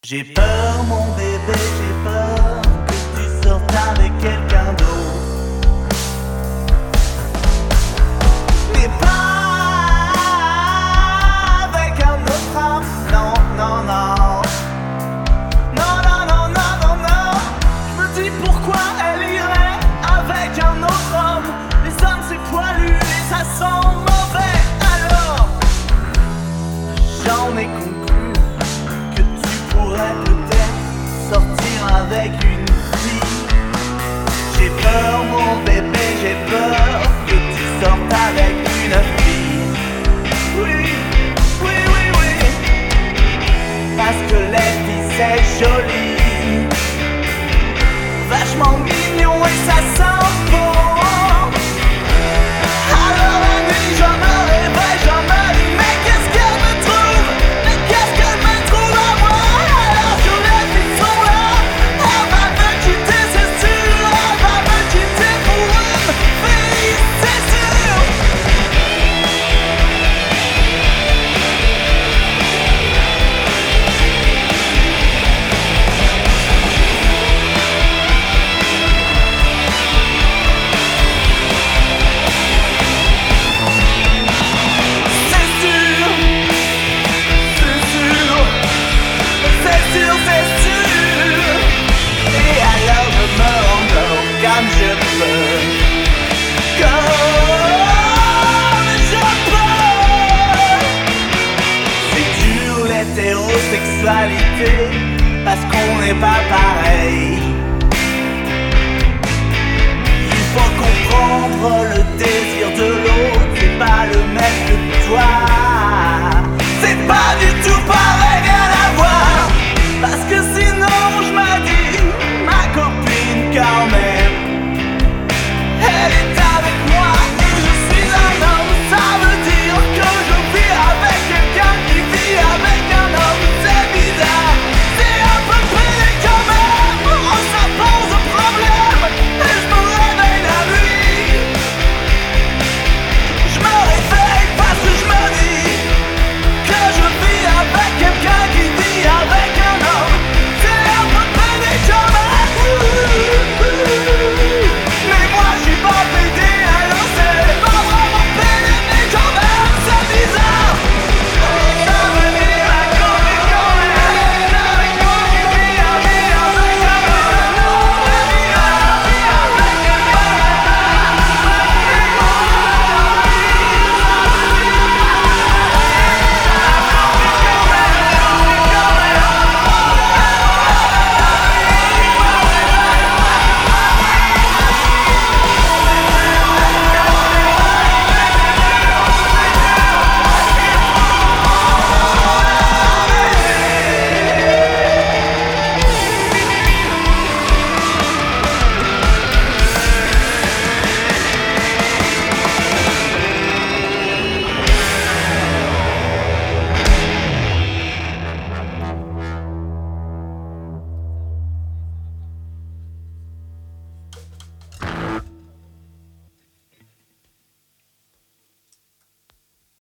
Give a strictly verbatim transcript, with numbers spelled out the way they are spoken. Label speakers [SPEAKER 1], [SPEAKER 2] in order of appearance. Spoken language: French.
[SPEAKER 1] J'ai peur mon bébé, j'ai peur que tu sortes avec quelqu'un d'autre. Mais pas avec un autre homme. Non, non, non. Non, non, non, non, non, non. Je me dis pourquoi elle irait avec un autre homme. Les hommes c'est poilu et ça sent mauvais. Alors j'en ai conclu que tu pourrais peut-être sortir avec une fille. J'ai peur mon bébé, j'ai peur que tu sortes avec une fille. Oui, oui, oui, oui. Parce que les filles c'est joli, vachement mignon et ça sent bon. Alors la nuit je me réveille, je me dis mais qu'est-ce qu'elle me trouve? Mais qu'est-ce qu'elle me trouve à moi? Alors que les filles sont là, elle va me quitter c'est sûr. Elle va me quitter pour une fille, c'est sûr. C'est sûr, c'est sûr, c'est sûr, c'est sûr. Et alors je me rendors comme je peux, comme je peux. C'est dur l'hétérosexualité parce qu'on n'est pas pareil. Il faut comprendre le désir de l'autre, c'est pas le même que toi. C'est pas du tout pareil.